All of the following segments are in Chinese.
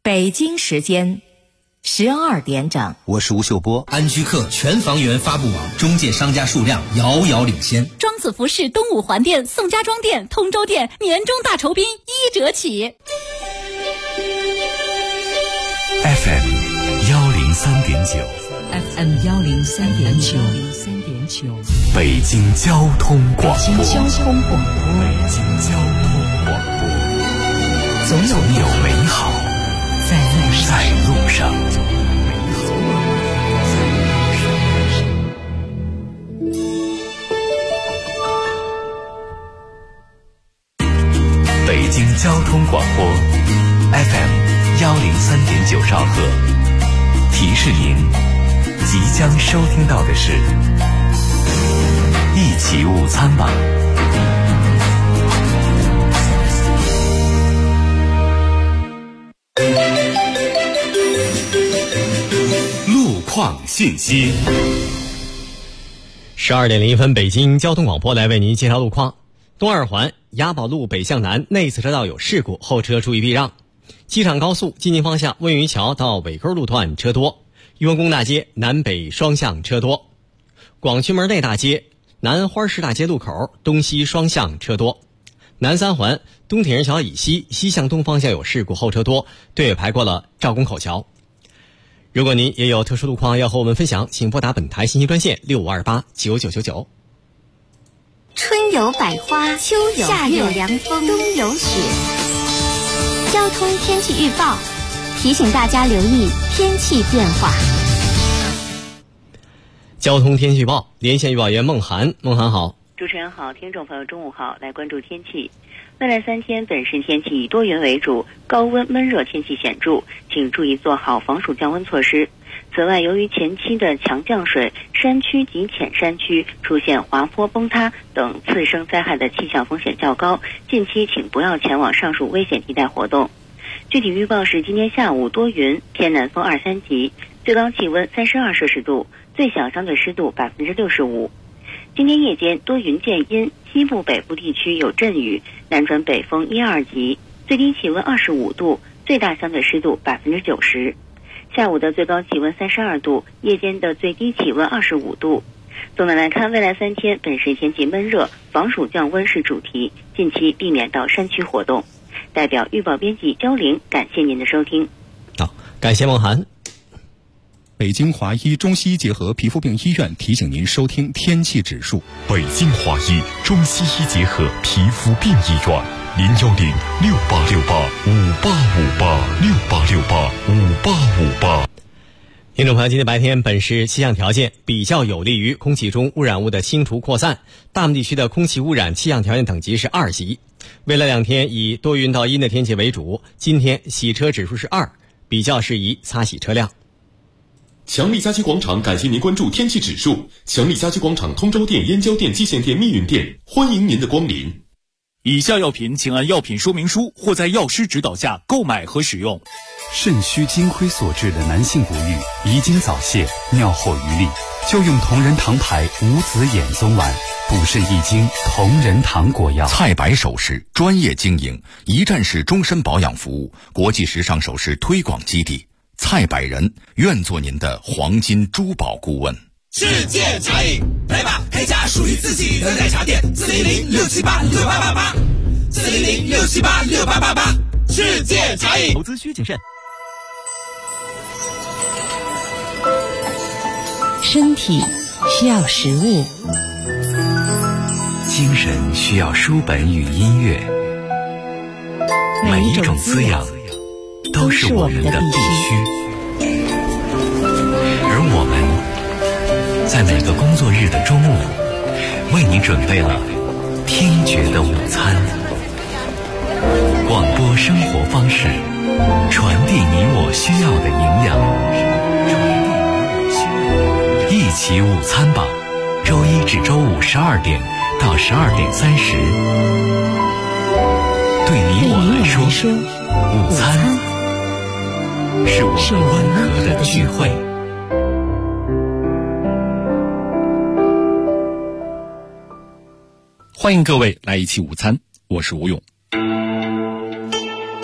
北京时间12点整。 我是吴秀波。 安居客全房源发布网中介商家数量遥遥领先。 庄子服饰东五环店、宋家庄店、通州店年终大酬宾1折起。 FM 103.9 FM 103.9 北京交通广播。 北京交通广播，总有美好在路上。 北京交通广播 FM 103.9兆赫，提示您即将收听到的是一起午餐吧。路况信息。 12点01分，北京交通广播来为您介绍路况。东二环雅宝路北向南内侧车道有事故，后车注意避让。机场高速进京方向温榆桥到尾沟路段车多，雍和宫大街南北双向车多。广渠门内大街南花市大街路口东西双向车多。南三环东铁人桥以西西向东方向有事故，后车多，队尾排过了赵公口桥。如果您也有特殊路况要和我们分享，请拨打本台信息专线65289999。 春有百花，秋有夏有凉风，冬有雪。交通天气预报提醒大家留意天气变化。 交通天气预报，连线预报员孟涵。孟涵好。 主持人好，听众朋友中午好，来关注天气。未来3天本市天气以多云为主，高温闷热天气显著，请注意做好防暑降温措施。此外，由于前期的强降水，山区及浅山区出现滑坡崩塌等次生灾害的气象风险较高，近期请不要前往上述危险地带活动。具体预报是今天下午多云，偏南风2、3级，最高气温32摄氏度，最小相对湿度65%。今天夜间多云见阴，西部北部地区有阵雨，南转北风1、2级，最低气温25度，最大相对湿度90%。下午的最高气温32度，夜间的最低气温25度。总的来看，未来3天本市天气闷热，防暑降温是主题，近期避免到山区活动。代表预报编辑焦玲，感谢您的收听。 好，感谢孟涵。 北京华医中西医结合皮肤病医院提醒您收听天气指数。 北京华医中西医结合皮肤病医院，0106868585858 听众朋友，今天白天本市气象条件比较有利于空气中污染物的清除扩散，大部地区的空气污染气象条件等级是2级。未来2天以多云到阴的天气为主，今天洗车指数是2，比较适宜擦洗车辆。 强力家居广场感谢您关注天气指数。强力家居广场通州店、燕郊店、蓟县店、密云店，欢迎您的光临。 以下药品请按药品说明书或在药师指导下购买和使用。 肾虚金亏所致的男性不育、遗精早泄、尿后余力，就用同仁堂牌无籽眼松丸，补肾益精，同仁堂果药。 菜百首饰专业经营，一站式终身保养服务，国际时尚首饰推广基地。蔡百人愿做您的黄金珠宝顾问。 世界茶饮，来吧，开家属于自己的奶茶店，400-678-6888，400-678-6888，世界茶饮。 投资需谨慎。 身体需要食物， 精神需要书本与音乐，每一种滋养都是我们的必须，而我们在每个工作日的中午，为你准备了听觉的午餐。广播生活方式，传递你我需要的营养。一起午餐吧，周一至周五12点到12点30。对你我来说，午餐是我们温和的聚会。 欢迎各位来一起午餐，我是吴勇。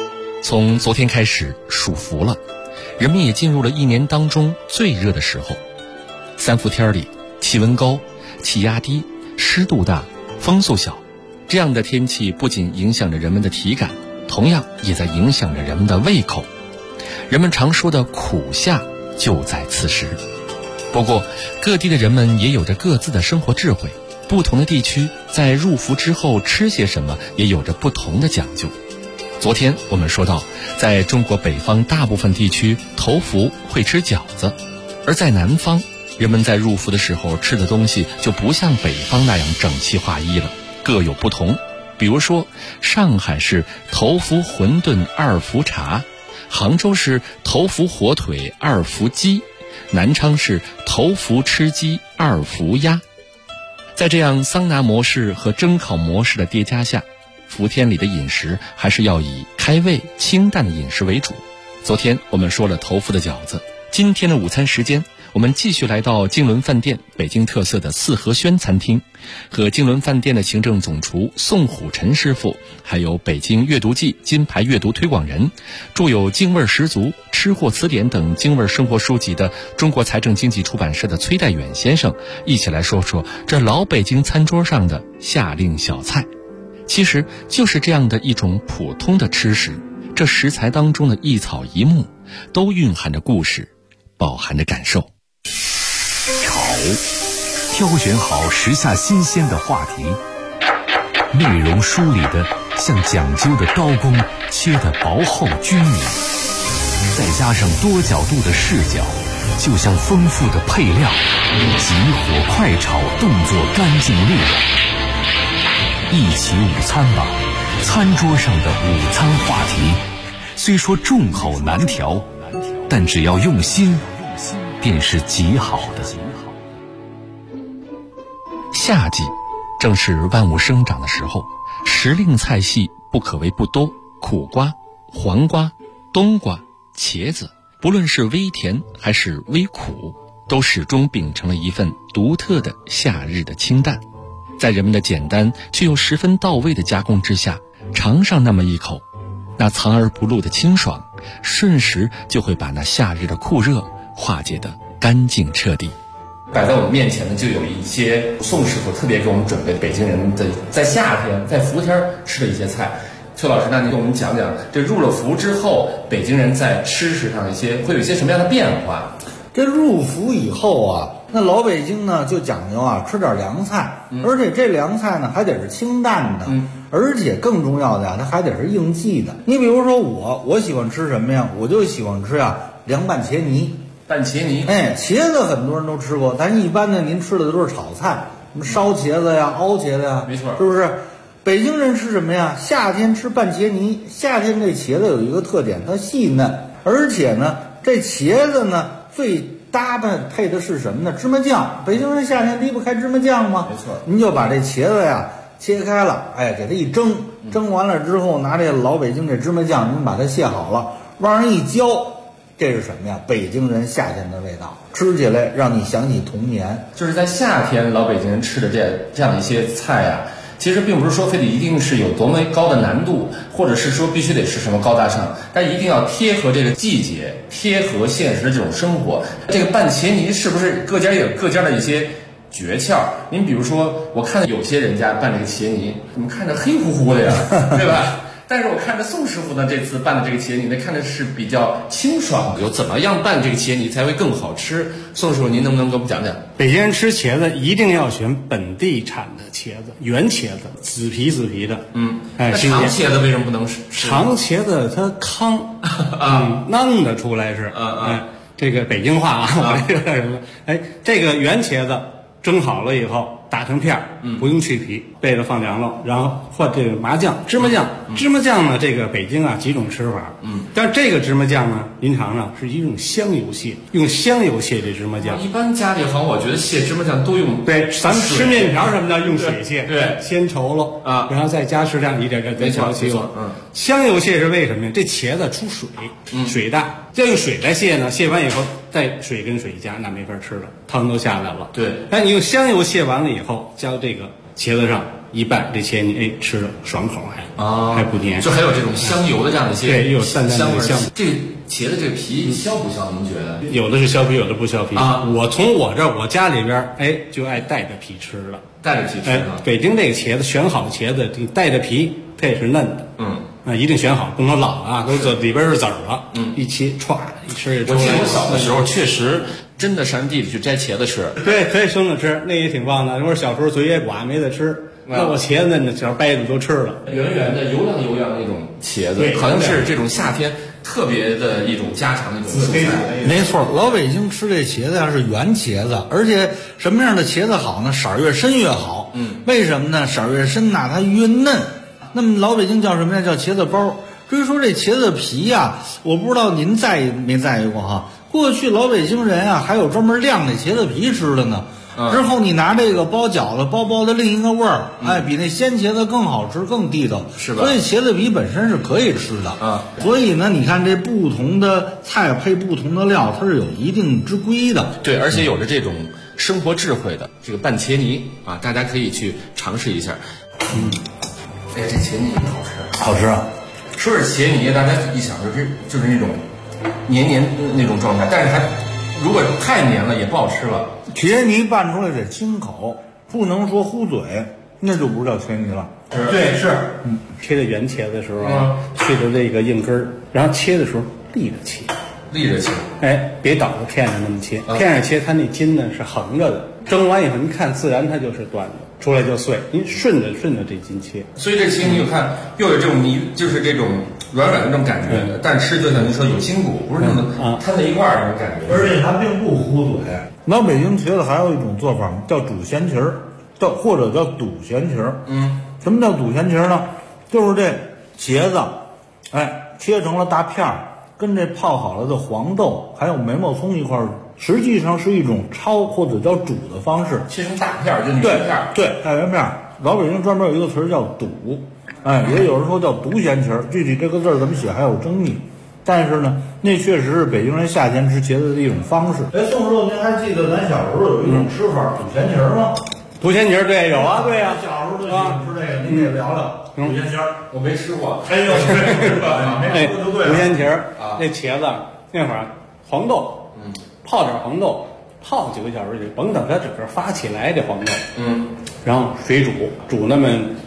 从昨天开始暑伏了，人们也进入了一年当中最热的时候。3伏天里，气温高，气压低，湿度大，风速小，这样的天气不仅影响着人们的体感，同样也在影响着人们的胃口。人们常说的苦夏就在此时。不过各地的人们也有着各自的生活智慧，不同的地区在入伏之后吃些什么也有着不同的讲究。昨天我们说到，在中国北方大部分地区头伏会吃饺子，而在南方人们在入伏的时候吃的东西就不像北方那样整齐划一了，各有不同。比如说上海是头伏馄饨2伏茶，杭州是头伏火腿2伏鸡，南昌是头伏吃鸡2伏鸭。在这样桑拿模式和蒸烤模式的叠加下，伏天里的饮食还是要以开胃清淡的饮食为主。昨天我们说了头伏的饺子，今天的午餐时间我们继续来到金轮饭店北京特色的四合轩餐厅，和金轮饭店的行政总厨宋虎臣师傅，还有北京阅读记金牌阅读推广人，著有《京味十足》《吃货词典》等京味生活书籍的中国财政经济出版社的崔代远先生，一起来说说这老北京餐桌上的夏令小菜。其实就是这样的一种普通的吃食，这食材当中的一草一木都蕴含着故事，饱含着感受。 炒，挑选好时下新鲜的话题，内容梳理的像讲究的刀工，切得薄厚均匀，再加上多角度的视角，就像丰富的配料，急火快炒，动作干净利落。一起午餐吧，餐桌上的午餐话题，虽说众口难调，但只要用心，便是极好的。 夏季正是万物生长的时候，时令菜系不可谓不多，苦瓜、黄瓜、冬瓜、茄子，不论是微甜还是微苦，都始终秉承了一份独特的夏日的清淡。在人们的简单却又十分到位的加工之下，尝上那么一口，那藏而不露的清爽，瞬时就会把那夏日的酷热化解得干净彻底。 摆在我们面前的就有一些宋师傅特别给我们准备北京人的在夏天在伏天吃的一些菜。崔老师，那您给我们讲讲，这入了伏之后，北京人在吃食上会有一些什么样的变化？ 这入伏以后啊，那老北京呢就讲究啊吃点凉菜，而且这凉菜呢还得是清淡的，而且更重要的呀，它还得是应季的。你比如说我喜欢吃什么呀？我就喜欢吃呀凉拌茄泥。 拌茄泥， 茄子很多人都吃过，但一般呢您吃的都是炒菜，什么烧茄子呀、熬茄子呀， 没错， 是不是？北京人吃什么呀？夏天吃拌茄泥。夏天这茄子有一个特点，它细嫩，而且呢，这茄子呢最搭配的是什么呢？芝麻酱。北京人夏天离不开芝麻酱吗？ 没错， 您就把这茄子呀切开了，给它一蒸，蒸完了之后拿这老北京这芝麻酱，您把它卸好了，往上一浇。这是什么呀？北京人夏天的味道，吃起来让你想起童年。 就是在夏天，老北京人吃的这样的一些菜啊，其实并不是说非得一定是有多么高的难度，或者是说必须得是什么高大上，但一定要贴合这个季节，贴合现实的这种生活。这个拌茄泥是不是各家也有各家的一些诀窍？您比如说，我看有些人家拌这个茄泥，怎么看着黑乎乎的呀，对吧？但是我看着宋师傅呢，这次拌的这个茄泥呢，看着是比较清爽的。有怎么样拌这个茄泥才会更好吃？宋师傅，您能不能给我们讲讲？ 北京人吃茄子一定要选本地产的茄子，原茄子，紫皮的。 那长茄子为什么不能吃？ 长茄子它糠弄得出来是这个北京话啊，我这个什么？这个原茄子蒸好了以后。打成片不用去皮，备着放凉了，然后换这个芝麻酱。芝麻酱呢，这个北京啊几种吃法，但是这个芝麻酱呢，您尝尝是一种香油蟹，用香油蟹这芝麻酱。 一般家里好像我觉得蟹芝麻酱都用对，咱们吃面条什么的用水蟹， 对， 先稠了然后再加适量一点再调起了。香油蟹是为什么呀？这茄子出水，水大，要用水来蟹呢，蟹完以后再水跟水加，那没法吃了，汤都下来了。 对， 你用香油蟹完了以后，浇这个茄子上一拌，这茄泥吃着爽口还不黏， 就还有这种香油的这样的一些对，有淡淡的香。 这个茄子这个皮削不削？您觉得？ 有的是削皮，有的不削皮啊。我从我家里边就爱带着皮吃了， 带着皮吃。 北京这个茄子选好茄子，带着皮它也是嫩的。一定选好，不能说老了都里边是籽儿了。一切歘一吃就出来。 我记得我小的时候确实真的上地里去摘茄子吃。 对，可以生着吃，那也挺棒的。我小时候嘴也寡，没得吃。那我茄子嫩的小掰子都吃了， 圆圆的、油亮油亮的那种茄子，好像是这种夏天特别的一种家常的一种蔬菜。 没错，老北京吃这茄子呀是圆茄子，而且什么样的茄子好呢？色儿越深越好。为什么呢？色儿越深呐，它越嫩。那么老北京叫什么呀？叫茄子包。至于说这茄子皮呀，我不知道您在意没在意过哈？过去老北京人啊，还有专门晾这茄子皮吃的呢。之后你拿这个包饺子，包的另一个味儿，比那鲜茄子更好吃，更地道， 是吧？ 所以茄子皮本身是可以吃的所以呢，你看这不同的菜配不同的料，它是有一定之规的。 对，而且有着这种生活智慧的这个拌茄泥大家可以去尝试一下。这茄泥好吃， 好吃啊！ 说是茄泥，大家一想就是那种黏黏那种状态，但是如果太黏了也不好吃了。 茄泥拌出来得清口，不能说糊嘴，那就不是叫茄泥了。 对，是。切的圆茄子的时候去的这个硬根儿，然后切的时候立着切，别倒着片着那么切，片着切，它那筋呢是横着的，蒸完以后您看自然它就是端的，出来就碎。您顺着这筋切， 所以这茄泥我看又有这种泥，就是这种软软的这种感觉，但吃就像您说有筋骨，不是那么摊在一块儿那种感觉， 而且它并不糊嘴。老北京茄子还有一种做法叫煮咸茄儿，或者叫肚咸茄儿。什么叫肚咸茄儿呢？就是这茄子，切成了大片儿，跟这泡好了的黄豆还有眉毛葱一块儿，实际上是一种焯或者叫煮的方式， 切成大片儿，就是圆片儿。 对，大圆片儿。老北京专门有一个词儿叫肚，也有人说叫肚咸茄儿，具体这个字怎么写还有争议。但是呢，那确实是北京人夏天吃茄子的一种方式。宋师傅，您还记得咱小时候有一种吃法肚咸茄儿吗？ 肚咸茄儿对有啊，对呀， 小时候都喜欢吃这个，您给聊聊肚咸茄儿。 我没吃过， 没吃过就对了。 肚咸茄儿那茄子那会儿黄豆，泡点黄豆，泡几个小时就甭等它整个发起来这黄豆，然后水煮那么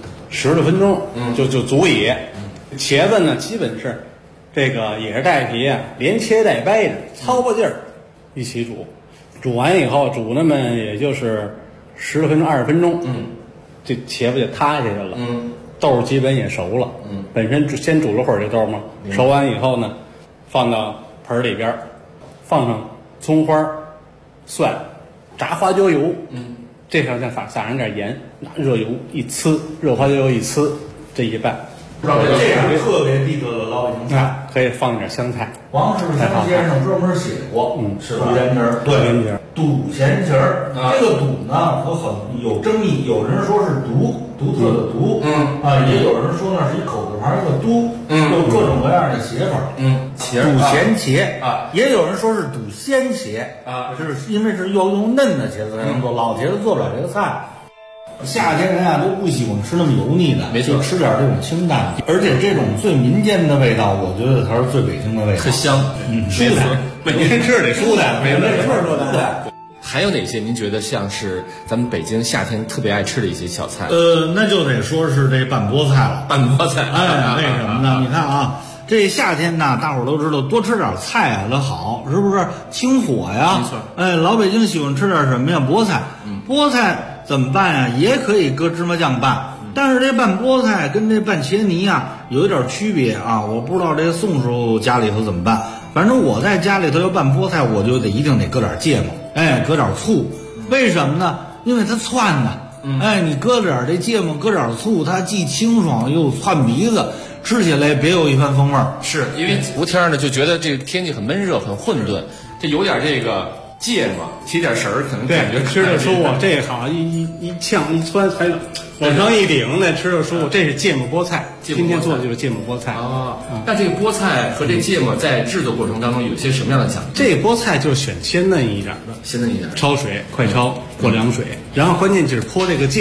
10多分钟，就足以。茄子呢，基本是这个也是带皮连切带掰着，操过劲儿一起煮。煮完以后煮那么也就是10多分钟20分钟，这茄子就塌下去了，豆基本也熟了，本身先煮了会儿这豆嘛，熟完以后呢，放到盆里边，放上葱花、蒜、炸花椒油，这上再撒上点盐，拿热油一呲，热花椒油一呲，这一拌。 这是特别地道的老北京菜， 可以放点香菜。 王世襄先生专门写过，是肚咸茄儿。对，肚咸茄儿，这个肚呢和很有争议，有人说是独特的独，也有人说呢是一口字旁一个都，有各种各样的写法。肚咸茄也有人说是肚鲜茄就是因为是要用嫩的茄子才能做，老茄子做不了这个菜。夏天人都不喜欢吃那么油腻的， 没错， 吃点这种清淡的，而且这种最民间的味道，我觉得才是最北京的味道， 特香， 舒坦， 北京人吃得舒坦，没什么说的。 还有哪些您觉得像是咱们北京夏天特别爱吃的一些小菜？ 那就得说是这拌菠菜了。 拌菠菜， 为什么呢？你看这夏天呢，大伙儿都知道多吃点菜它好，是不是清火呀？ 没错。 老北京喜欢吃点什么呀？菠菜。菠菜怎么办呀？也可以搁芝麻酱拌，但是这拌菠菜跟这拌茄泥有一点区别我不知道这宋师傅家里头怎么办，反正我在家里头要拌菠菜，我就一定得搁点芥末，搁点醋。为什么呢？因为它窜呢。你搁点这芥末，搁点醋，它既清爽又窜鼻子，吃起来别有一番风味儿。 是因为伏天呢，就觉得这个天气很闷热，很混沌，这有点这个芥末，提点神儿，可能感觉吃着舒服。这好一呛一窜，还往上一顶，那吃着舒服。这是芥末菠菜，今天做的就是芥末菠菜那这个菠菜和这芥末在制作过程当中有些什么样的讲究？ 这菠菜就是选鲜嫩一点的， 鲜嫩一点， 焯水，快焯，过凉水，然后关键就是泼这个芥末。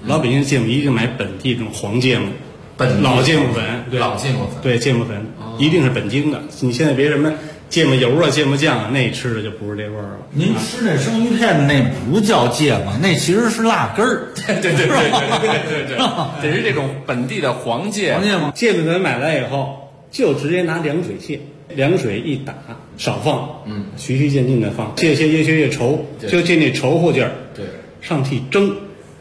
老北京芥末一定买本地这种黄芥末，老芥末粉，对， 老芥末粉， 对，芥末粉一定是本京的。你现在别什么芥末油啊、芥末酱啊，那吃的就不是这味儿了。 您吃那生鱼片那不叫芥末，那其实是辣根儿。 对，得是这种本地的黄芥末。芥末粉买来以后，就直接拿凉水卸，凉水一打，少放，循序渐进的放，越卸越稠，就借那稠乎劲儿， 对， 上屉蒸，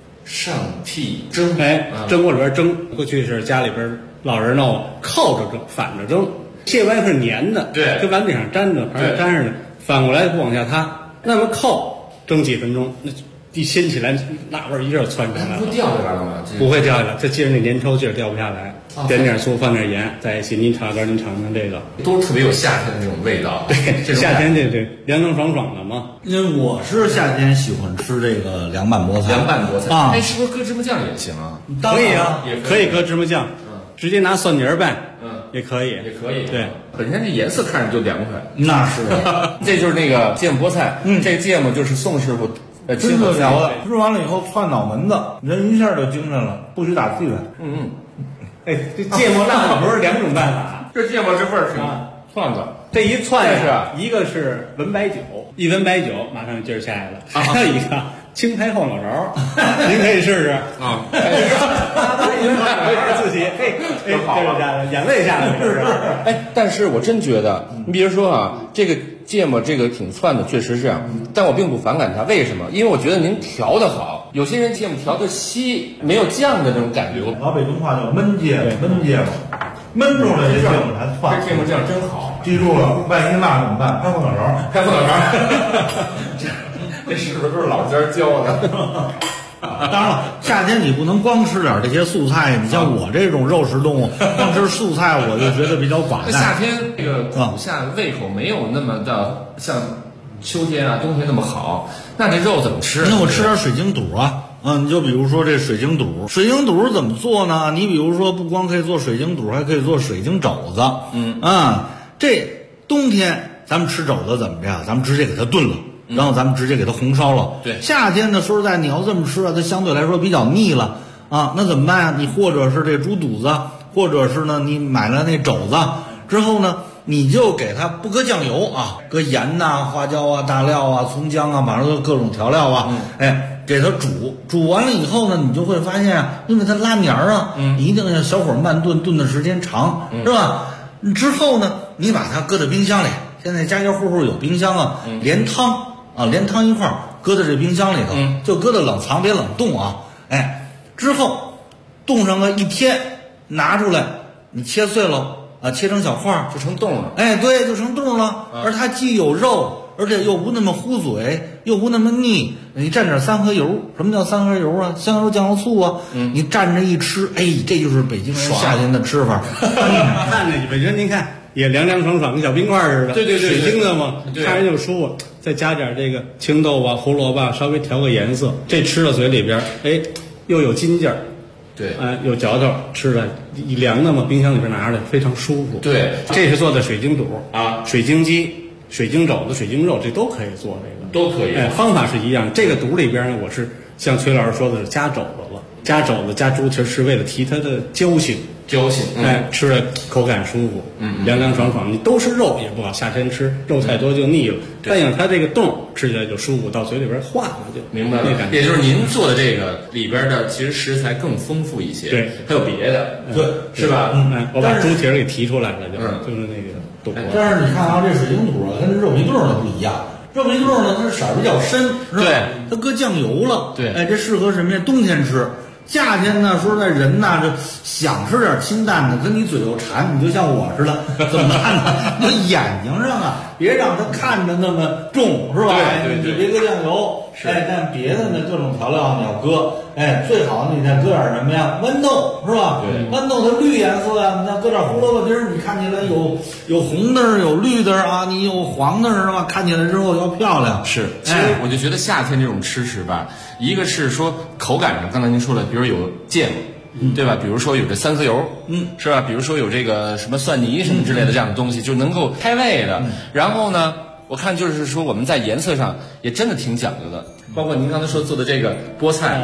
蒸锅里边蒸。过去是家里边老人呢靠着蒸，反着蒸。卸完是粘的， 对， 跟碗底上粘着，还是粘着的，反过来不往下塌。那么靠蒸几分钟，那一掀起来，那味儿一下窜出来了。 不掉下来了吗？ 不会掉下来，它接着那粘稠劲儿掉不下来。点点醋，放点盐在一起，您尝尝这个， 都特别有夏天的那种味道。 对，夏天这凉凉爽爽的嘛。 因为我是夏天喜欢吃这个凉拌菠菜。 啊，是不是搁芝麻酱也行啊？ 可以啊，也可以搁芝麻酱，直接拿蒜泥拌，也可以。对， 本身这颜色看着就凉快。 那是， 这就是那个芥末菠菜。这芥末就是宋师傅亲手调的，吃完了以后窜脑门子，人一下就精神了，不许打气了。 哎，这芥末辣不是两种办法， 这芥末这味儿是窜的， 这一窜呀，一个是闻白酒，一闻白酒马上劲儿下来了，还有一个青苔后脑勺，您可以试试啊。一闻白酒自己，这是下来，眼泪下来了。 哎，但是我真觉得，你比如说啊，这个芥末这个挺窜的，确实是这样，但我并不反感它。为什么？因为我觉得您调的好。有些人芥末调的稀，没有酱的那种感觉。 老北京话叫焖芥末，焖出来这芥末才窜。 这芥末酱真好， 记住了，万一辣怎么办？拍后脑勺。 这是不是老家教的？ 当然了，夏天你不能光吃点这些素菜，你像我这种肉食动物，光吃素菜我就觉得比较寡淡。 夏天这个苦夏胃口没有那么的像秋天啊、冬天那么好，那这肉怎么吃？ 那我吃点水晶肚啊。你就比如说这水晶肚怎么做呢？你比如说不光可以做水晶肚，还可以做水晶肘子。这冬天咱们吃肘子怎么着？咱们直接给它炖了。然后咱们直接给它红烧了。 对， 夏天的时候你要这么吃啊，它相对来说比较腻了啊。那怎么办啊？你或者是这猪肚子，或者是呢，你买了那肘子之后呢，你就给它不搁酱油啊，搁盐呐、花椒啊、大料啊、葱姜啊，反正各种调料啊，给它煮完了以后呢，你就会发现啊，因为它拉黏儿啊，你一定要小火慢炖的时间长，是吧？之后呢，你把它搁在冰箱里，现在家家户户有冰箱啊，连汤一块儿搁在这冰箱里头，就搁在冷藏，别冷冻啊。之后冻上个一天，拿出来你切碎了啊，切成小块就成冻了。 对，就成冻了。而它既有肉，而且又不那么糊嘴，又不那么腻。你蘸点三合油，什么叫三合油啊？香油、酱油、醋啊。你蘸着一吃，这就是北京人夏天的吃法。 看着北京，您看也凉凉爽爽，跟小冰块似的。 对， 水晶的嘛，看着就舒服。再加点这个青豆啊、胡萝卜，稍微调个颜色，这吃到嘴里边，又有筋劲儿。 对， 有嚼头，吃了一凉的嘛，冰箱里边拿着非常舒服。 对， 这是做的水晶肚啊，水晶鸡、水晶肘子、水晶肉，这都可以做这个， 都可以。 方法是一样。这个肚里边呢，我是像崔老师说的是加肘子了，加肘子加猪蹄是为了提它的胶性，吃了口感舒服，凉凉爽爽。你都是肉也不好，夏天吃肉太多就腻了。但有它这个冻吃起来就舒服，到嘴里边化了就明白了。也就是您做的这个里边的其实食材更丰富一些， 对， 还有别的，对，是吧？ 我把猪蹄给提出来了，就是那个肚。 但是你看啊，这水晶肚啊跟肉皮肚呢不一样。肉皮肚呢，它色儿比较深，是吧？ 对， 它搁酱油了。 对， 这适合什么呀？冬天吃。夏天呢，说实在人呐，就想吃点清淡的，可你嘴又馋，你就像我似的，怎么办呢？那眼睛上啊，别让它看着那么重，是吧？ 对， 你别搁酱油，但别的呢，各种调料你要搁，最好你再搁点什么呀？豌豆，是吧？ 对， 豌豆它绿颜色呀，你再搁点胡萝卜丁儿，你看起来有红的，有绿的啊，你有黄的是吧？看起来之后要漂亮。 是，其实我就觉得夏天这种吃食吧，一个是说口感上，刚才您说了，比如有芥末，对吧？比如说有这三合油，是吧？比如说有这个什么蒜泥什么之类的这样的东西，就能够开胃的。然后呢，我看就是说我们在颜色上也真的挺讲究的，包括您刚才说做的这个菠菜，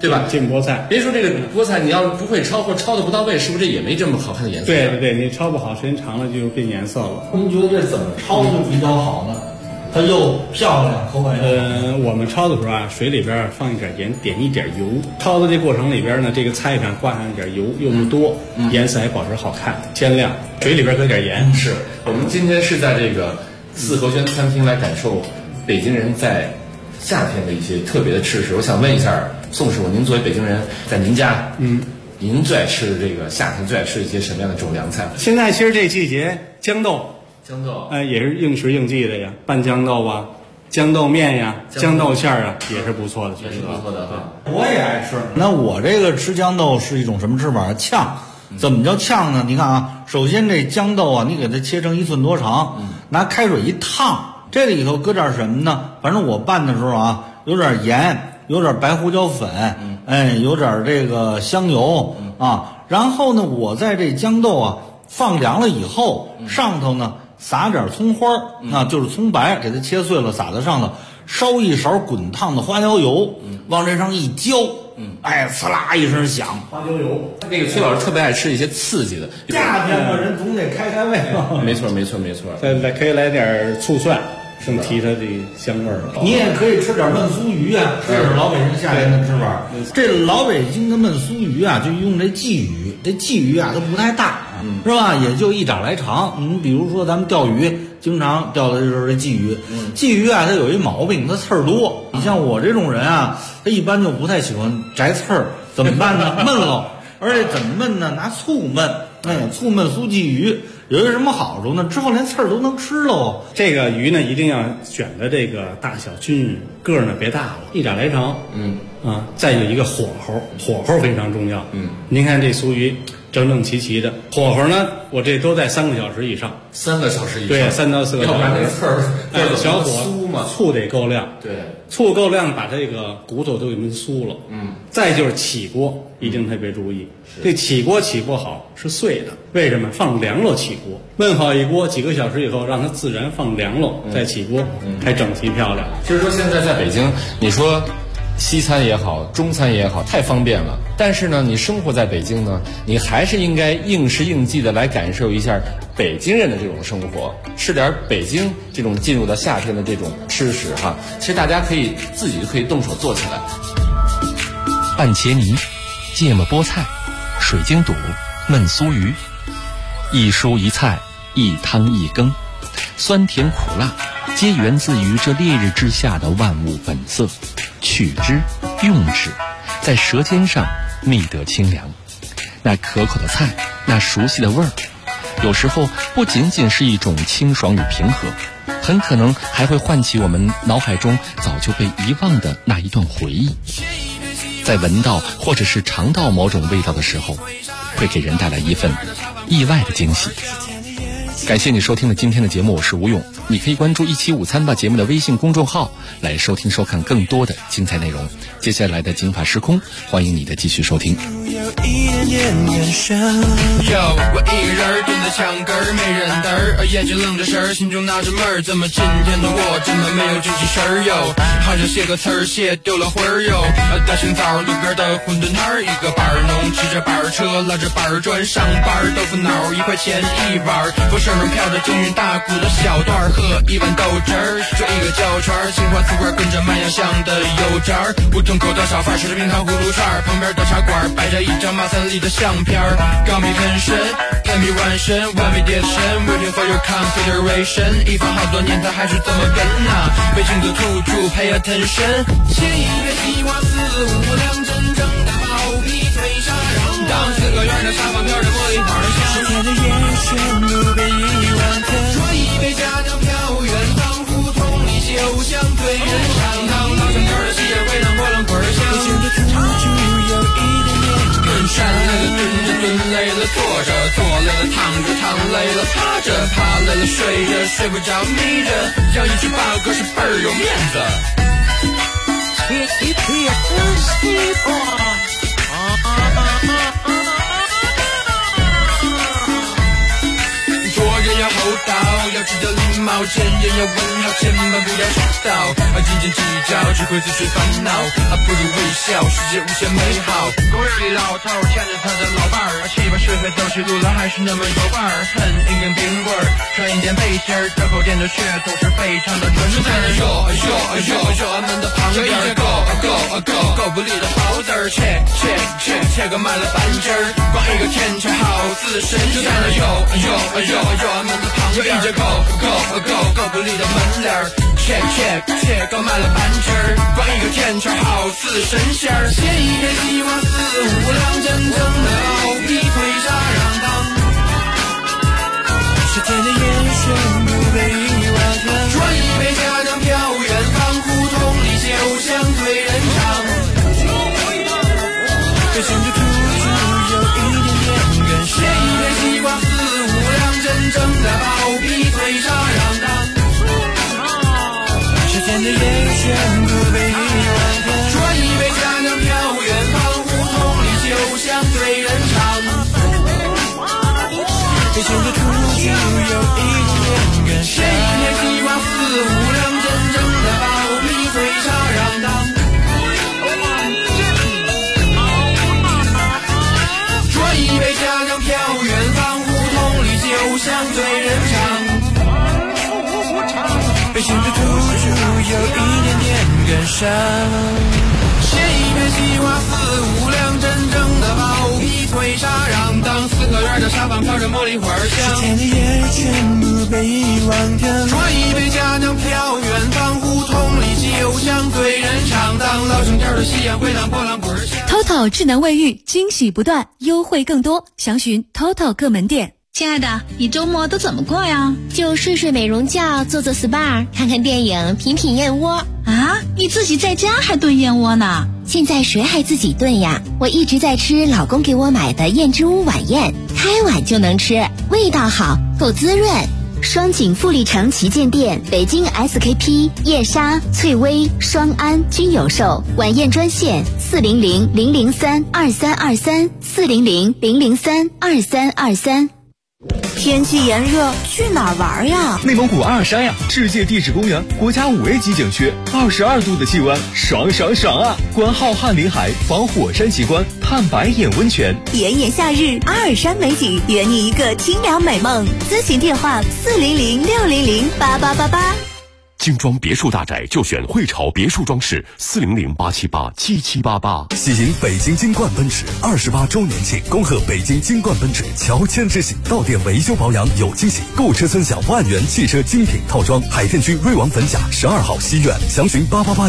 对吧？ 进菠菜， 别说这个菠菜，你要是不会焯或焯的不到位，是不是这也没这么好看的颜色？ 对对对，你焯不好，时间长了就变颜色了。 您觉得这怎么焯就比较好呢？它又漂亮，口感我们焯的时候啊，水里边放一点盐，点一点油。焯的这过程里边呢，这个菜上挂上一点油，又不多，颜色还保持好看，鲜亮。水里边搁点盐。 是我们今天是在这个四合轩餐厅来感受北京人在夏天的一些特别的吃食。我想问一下宋师傅，您作为北京人，在您家，您最爱吃的这个夏天最爱吃一些什么样的这种凉菜？ 现在其实这季节豇豆。 豇豆， 也是应时应季的呀，拌豇豆啊，豇豆面呀，豇豆馅儿啊，也是不错的， 也是不错的哈。 我也爱吃。那我这个吃豇豆是一种什么吃法？炝。怎么叫炝呢？你看啊，首先这豇豆啊，你给它切成1寸多长，拿开水一烫，这里头搁点什么呢？反正我拌的时候啊，有点盐，有点白胡椒粉，有点这个香油啊。然后呢，我在这豇豆啊放凉了以后，上头呢撒点葱花啊，就是葱白，给它切碎了撒在上头，烧一勺滚烫的花椒油，往这上一浇，呲啦一声响，花椒油。 那个崔老师特别爱吃一些刺激的， 夏天嘛，人总得开胃嘛。 没错，没错，没错。 再可以来点醋蒜，更提它的香味儿了。 你也可以吃点焖酥鱼啊，这是老北京夏天的吃法。这老北京的焖酥鱼啊，就用这鲫鱼，这鲫鱼啊都不太大，是吧？也就1掌来长。你比如说咱们钓鱼，经常钓的就是这鲫鱼。鲫鱼啊，它有一毛病，它刺儿多。你像我这种人啊，他一般就不太喜欢摘刺儿，怎么办呢？焖喽，而且怎么焖呢？拿醋焖，醋焖酥鲫鱼。有一个什么好处呢？之后连刺儿都能吃喽。 这个鱼呢，一定要选的这个大小均匀，个儿呢别大了，1掌来长。再有一个火候，火候非常重要。您看这酥鱼整整齐齐的，火候呢，我这都在3个小时以上。 3个小时以上。 对，3到4个小时。 要不然那刺儿小火酥嘛，醋得够亮。 对， 醋够亮，把这个骨头都给焖酥了。再就是起锅，一定特别注意。这起锅起不好是碎的，为什么？放凉了起锅，焖好一锅，几个小时以后让它自然放凉了，再起锅，才整齐漂亮。 就是说现在在北京，你说西餐也好，中餐也好，太方便了。但是呢，你生活在北京呢，你还是应该应时应季的来感受一下北京人的这种生活，吃点北京这种进入到夏天的这种吃食哈。其实大家可以自己就可以动手做起来。 拌茄泥、芥末菠菜、水晶肚、焖酥鱼，一蔬一菜，一汤一羹，酸甜苦辣，皆源自于这烈日之下的万物本色。取之用之，在舌尖上觅得清凉。那可口的菜，那熟悉的味儿，有时候不仅仅是一种清爽与平和，很可能还会唤起我们脑海中早就被遗忘的那一段回忆。在闻到或者是尝到某种味道的时候，会给人带来一份意外的惊喜。感谢你收听了今天的节目，我是吴勇。你可以关注175午餐吧节目的微信公众号来收听收看更多的精彩内容。接下来的金法时空，欢迎你的继续收听。 我一个人蹲在墙根儿，没人嘚儿，眼睛愣着神儿，心中纳着闷儿，怎么今天的我这么没有精气神儿哟？好像写个词儿写丢了魂儿哟。大清早路边的馄饨摊儿，一个板儿农骑着板儿车，拉着板儿砖上班，豆腐脑1块钱一碗，风扇上飘着京韵大鼓的小段儿，喝一碗豆汁儿，就一个胶圈儿，青花瓷罐跟着麦芽香的油渣儿，胡同口的小贩吃着冰糖葫芦串儿，旁边的茶馆摆着一张马三立的相片儿，高米很深，排米完身，完美叠身 ，waiting for your consideration， 一放好多年他还是这么跟啊，北京的土著 pay attention， 写一遍西瓜4、5两真正的毛皮推沙瓤，当4个圆的沙发片的茉莉花香，10天的夜深路边1万天，说一杯佳酿飘远方，胡同里酒香对人上堂，老香片的喜儿会让火龙棍香，北京的土著有一点点，站累了蹲着，蹲累了坐着，坐累了躺着，躺累了趴着，趴累了睡着，睡不着眯着，要一直8个是倍儿有面子。做人要厚道，要知道礼貌， 毛钱也要问好，千万不要迟到。斤斤计较只会自寻烦恼，不如微笑，世界无限美好。公园里老头牵着他的老伴儿，七八十岁走起路来还是那么有伴儿。哼，一根冰棍儿，穿一件背心儿，这口店的噱头是非常的准确。yo，俺们的旁边够不力的包子儿，切个卖了半斤儿，光一个天桥好似神仙儿。yo，俺们的旁边够不力的门脸儿，切个卖了半斤儿，光一个天桥好似神仙儿。写一篇计划4、5两，真正的奥比推沙让当，时间的眼神不被完全。转一杯家乡飘远方，胡同里酒香对人唱，这像就突出有一点点根。写一篇计划4、5两，真正的奥比推沙让当，时间的眼神不被完全。转一杯家乡飘远方，胡同里酒香对人唱，这像就突出有一点点根。写一篇计划4、5两，真正的奥比推沙让当，转一杯家乡飘远方，胡同里酒香对人唱，被心的突出有一点点感伤。写一篇计划4、5两，真正的奥比推沙让当，四合院的沙发飘着茉莉花香，时间的夜全部被忘掉。转一杯家乡飘远方，胡同里酒香对人唱，当老城调的夕阳会让波浪滚响。 TOTO 智能卫浴惊喜不断，优惠更多，详询 TOTO 各门店。 亲爱的，你周末都怎么过呀？ 就睡睡美容觉，做做 SPA， 看看电影，品品燕窝。 啊，你自己在家还炖燕窝呢？ 现在谁还自己炖呀？我一直在吃老公给我买的燕之屋晚宴，开碗就能吃，味道好，够滋润。双井富力城旗舰店、北京 SKP、燕莎、翠微、双安均有售。晚宴专线400-003-2323，400-003-2323。 天气炎热，去哪儿玩呀？ 内蒙古阿尔山呀，世界地质公园国家5A 级景区，22度的气温，爽啊！观浩瀚林海，访火山奇观，探白眼温泉。 炎炎夏日，阿尔山美景，圆你一个清凉美梦。咨询电话400-600-8888。 精装别墅大宅就选汇潮别墅装饰，400-878-7788。 喜迎北京金冠奔驰28周年庆，恭贺北京金冠奔驰乔迁之喜，到店维修保养有惊喜，购车尊享万元汽车精品套装。海淀区瑞王粉甲12号西苑，详询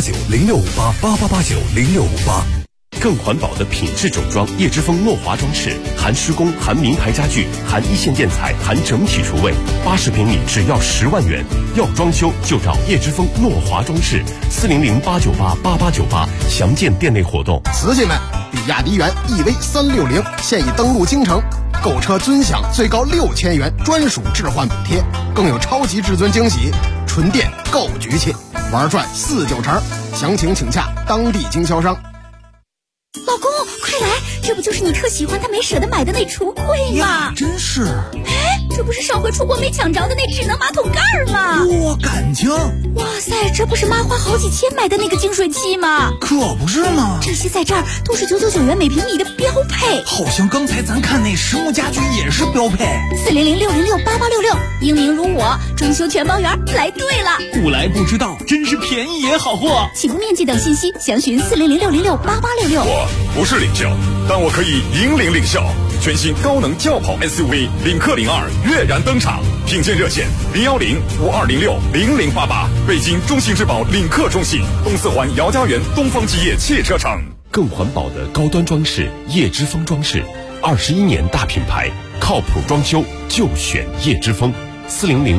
8889-0658，8889-0658。 更环保的品质整装，叶之峰诺华装饰，含施工，含名牌家具，含一线建材，含整体厨卫，80平米只要10万元。要装修就找叶之峰诺华装饰，400-898-8898，详见店内活动。 瓷器们，比亚迪元 EV360现已登陆京城，购车尊享最高6000元专属置换补贴，更有超级至尊惊喜，纯电购局气，玩转49成，详情请洽当地经销商。 老公，快来！这不就是你特喜欢但没舍得买的那橱柜吗？ 真是！ 哎，这不是上回出国没抢着的那智能马桶盖吗？ 哇，感情！ 哇塞，这不是妈花好几千买的那个净水器吗？ 可不是嘛！ 这些在这儿都是999元每平米的标配。 好像刚才咱看那实木家居也是标配。 400-606-8866，英明如我，装修全包圆，来对了。 不来不知道，真是便宜也好货。 起步面积等信息详询400-606-8866。 我不是领教，但我可以引领领校。全新高能轿跑 SUV 领克02跃然登场，品鉴热线010-5206-0088，北京中信质保领克中信，东四环姚家园东方基业汽车城。 更环保的高端装饰，叶之峰装饰，21年大品牌，靠谱装修就选叶之峰，400-650-2868。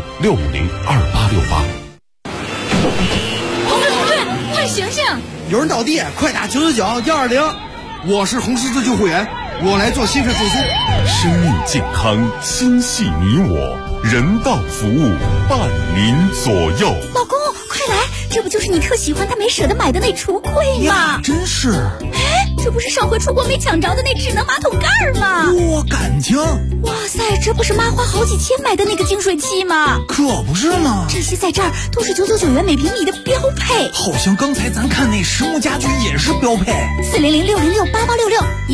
同志，快醒醒！ 有人倒地，快打999-120。我是红十字救护员，我来做心肺复苏。 生命健康，心系你我，人道服务伴您左右。 老公，快来！这不就是你特喜欢但没舍得买的那橱柜吗？ 真是！ 哎， 这不是上回出国没抢着的那智能马桶盖吗？ 哇，感情！ 哇塞，这不是妈花好几千买的那个净水器吗？ 可不是吗？ 这些在这儿都是999元每平米的标配。 好像刚才咱看那实木家居也是标配。 400-606-8866。